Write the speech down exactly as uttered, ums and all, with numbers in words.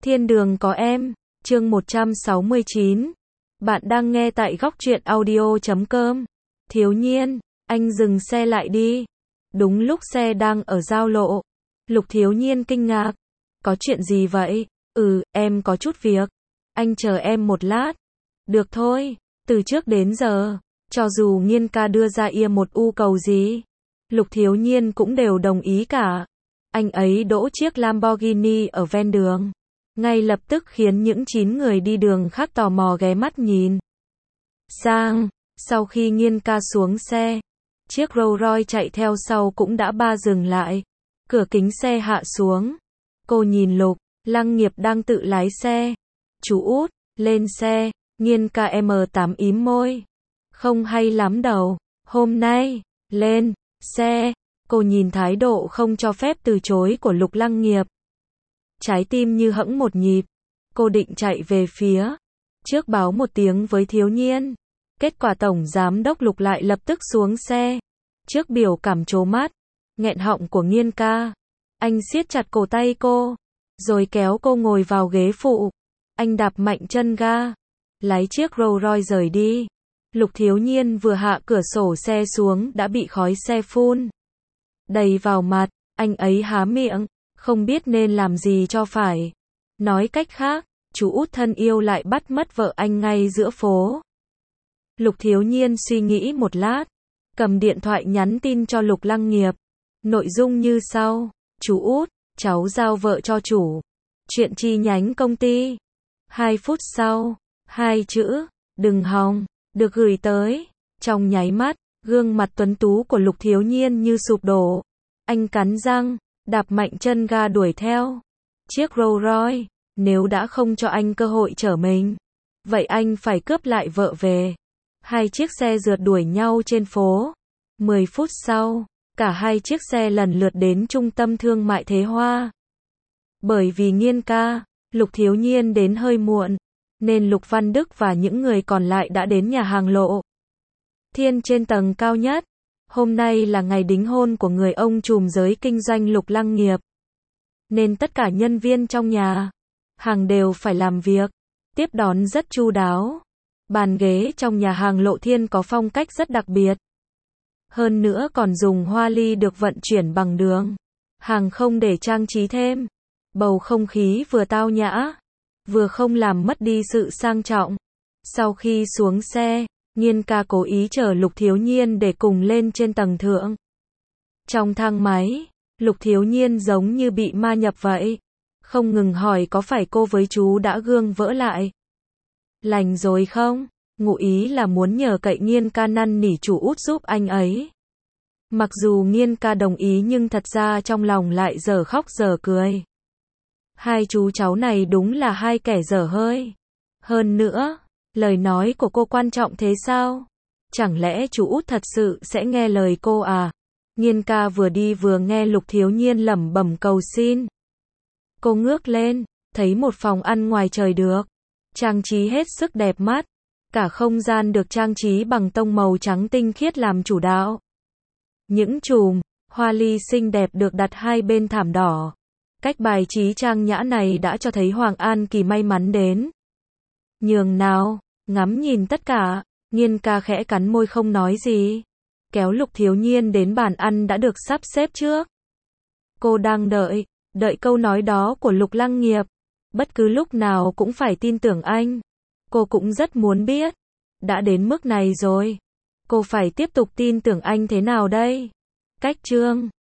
Thiên đường có em, chương một trăm sáu mươi chín. Bạn đang nghe tại góc truyện audio chấm com. Thiếu Nhiên, anh dừng xe lại đi. Đúng lúc xe đang ở giao lộ. Lục Thiếu Nhiên kinh ngạc. Có chuyện gì vậy? Ừ, em có chút việc. Anh chờ em một lát. Được thôi, từ trước đến giờ, cho dù Nhiên ca đưa ra ia một u cầu gì, Lục Thiếu Nhiên cũng đều đồng ý cả. Anh ấy đỗ chiếc Lamborghini ở ven đường, ngay lập tức khiến những chín người đi đường khác tò mò ghé mắt nhìn sang. Sau khi Nhiên ca xuống xe, chiếc Rolls Royce chạy theo sau cũng đã ba dừng lại. Cửa kính xe hạ xuống. Cô nhìn Lục Lăng Nghiệp đang tự lái xe. Chú út, lên xe. Nhiên ca em tám ím môi. Không hay lắm đâu. Hôm nay, lên xe. Cô nhìn thái độ không cho phép từ chối của Lục Lăng Nghiệp. Trái tim như hẫng một nhịp. Cô định chạy về phía trước báo một tiếng với Thiếu Nhiên. Kết quả Tổng Giám đốc Lục lại lập tức xuống xe. Trước biểu cảm trố mắt, nghẹn họng của Nhiên ca, anh siết chặt cổ tay cô, rồi kéo cô ngồi vào ghế phụ. Anh đạp mạnh chân ga, lái chiếc Rolls Royce rời đi. Lục Thiếu Nhiên vừa hạ cửa sổ xe xuống đã bị khói xe phun đầy vào mặt. Anh ấy há miệng, không biết nên làm gì cho phải. Nói cách khác, chú út thân yêu lại bắt mất vợ anh ngay giữa phố. Lục Thiếu Nhiên suy nghĩ một lát, cầm điện thoại nhắn tin cho Lục Lăng Nghiệp. Nội dung như sau: chú út, cháu giao vợ cho chủ. Chuyện chi nhánh công ty. Hai phút sau, hai chữ, đừng hòng, được gửi tới. Trong nháy mắt, gương mặt tuấn tú của Lục Thiếu Nhiên như sụp đổ. Anh cắn răng, đạp mạnh chân ga đuổi theo chiếc Rolls Royce. Nếu đã không cho anh cơ hội trở mình, vậy anh phải cướp lại vợ về. Hai chiếc xe rượt đuổi nhau trên phố. Mười phút sau, cả hai chiếc xe lần lượt đến trung tâm thương mại Thế Hoa. Bởi vì Nhiên ca, Lục Thiếu Nhiên đến hơi muộn, nên Lục Văn Đức và những người còn lại đã đến nhà hàng Lộ Thiên trên tầng cao nhất. Hôm nay là ngày đính hôn của người ông trùm giới kinh doanh Lục Lăng Nghiệp, nên tất cả nhân viên trong nhà hàng đều phải làm việc, tiếp đón rất chu đáo. Bàn ghế trong nhà hàng Lộ Thiên có phong cách rất đặc biệt. Hơn nữa còn dùng hoa ly được vận chuyển bằng đường hàng không để trang trí thêm. Bầu không khí vừa tao nhã, vừa không làm mất đi sự sang trọng. Sau khi xuống xe, Nhiên ca cố ý chở Lục Thiếu Nhiên để cùng lên trên tầng thượng. Trong thang máy, Lục Thiếu Nhiên giống như bị ma nhập vậy. Không ngừng hỏi có phải cô với chú đã gương vỡ lại lành rồi không? Ngụ ý là muốn nhờ cậy Nhiên ca năn nỉ chủ út giúp anh ấy. Mặc dù Nhiên ca đồng ý nhưng thật ra trong lòng lại dở khóc dở cười. Hai chú cháu này đúng là hai kẻ dở hơi. Hơn nữa, lời nói của cô quan trọng thế sao? Chẳng lẽ chú út thật sự sẽ nghe lời cô à? Nhiên ca vừa đi vừa nghe Lục Thiếu Nhiên lẩm bẩm cầu xin. Cô ngước lên, thấy một phòng ăn ngoài trời được trang trí hết sức đẹp mắt. Cả không gian được trang trí bằng tông màu trắng tinh khiết làm chủ đạo. Những chùm hoa ly xinh đẹp được đặt hai bên thảm đỏ. Cách bài trí trang nhã này đã cho thấy Hoàng An Kỳ may mắn đến nhường nào. Ngắm nhìn tất cả, Nhiên ca khẽ cắn môi không nói gì, kéo Lục Thiếu Nhiên đến bàn ăn đã được sắp xếp trước. Cô đang đợi, đợi câu nói đó của Lục Lăng Nghiệp. Bất cứ lúc nào cũng phải tin tưởng anh. Cô cũng rất muốn biết, đã đến mức này rồi, cô phải tiếp tục tin tưởng anh thế nào đây? Cách chương